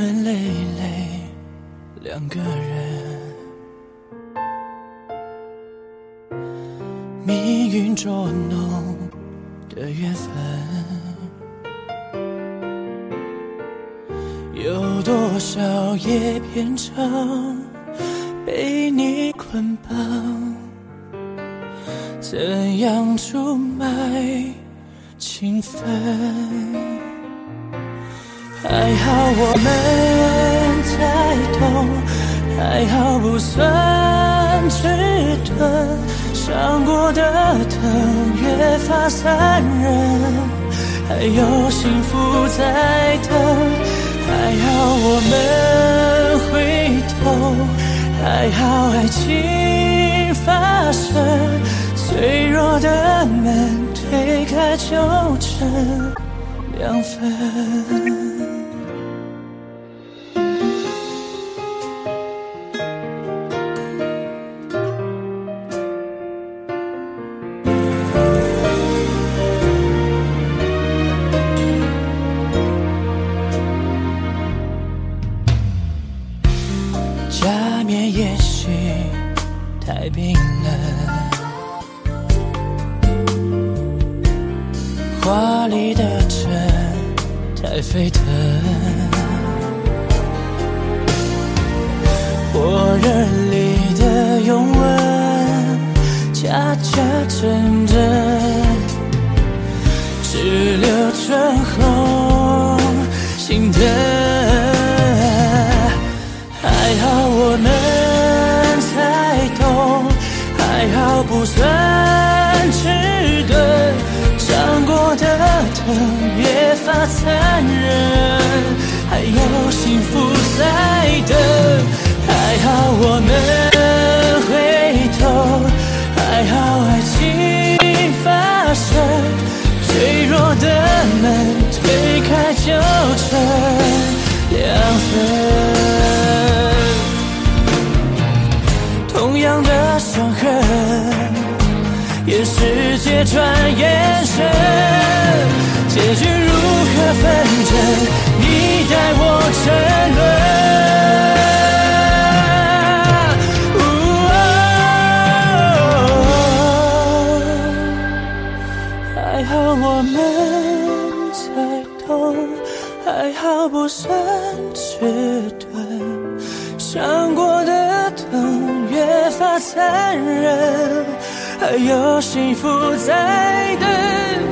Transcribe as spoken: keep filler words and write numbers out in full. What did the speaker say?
春累累两个人，命运捉弄的缘分，有多少也变成被你捆绑，怎样出卖情分？还好我们才懂，还好不算迟钝，伤过的疼越发残忍，还有幸福在等。还好我们回头，还好爱情发生，脆弱的门推开就成两分。假面也许太冰冷，华丽的针太沸腾，火热里的拥吻假假真真，只留春红心灯。还好我们才懂，还好不算迟钝，伤过的疼越发残忍，还有幸福在等。还好我们回头，还好爱情发生，脆弱的门推开就成两分。同样的伤痕，也世界转眼神，结局如何纷争，你待我沉沦。还好我们才懂，还好不算迟钝，伤过的疼越发残忍，还有幸福在等。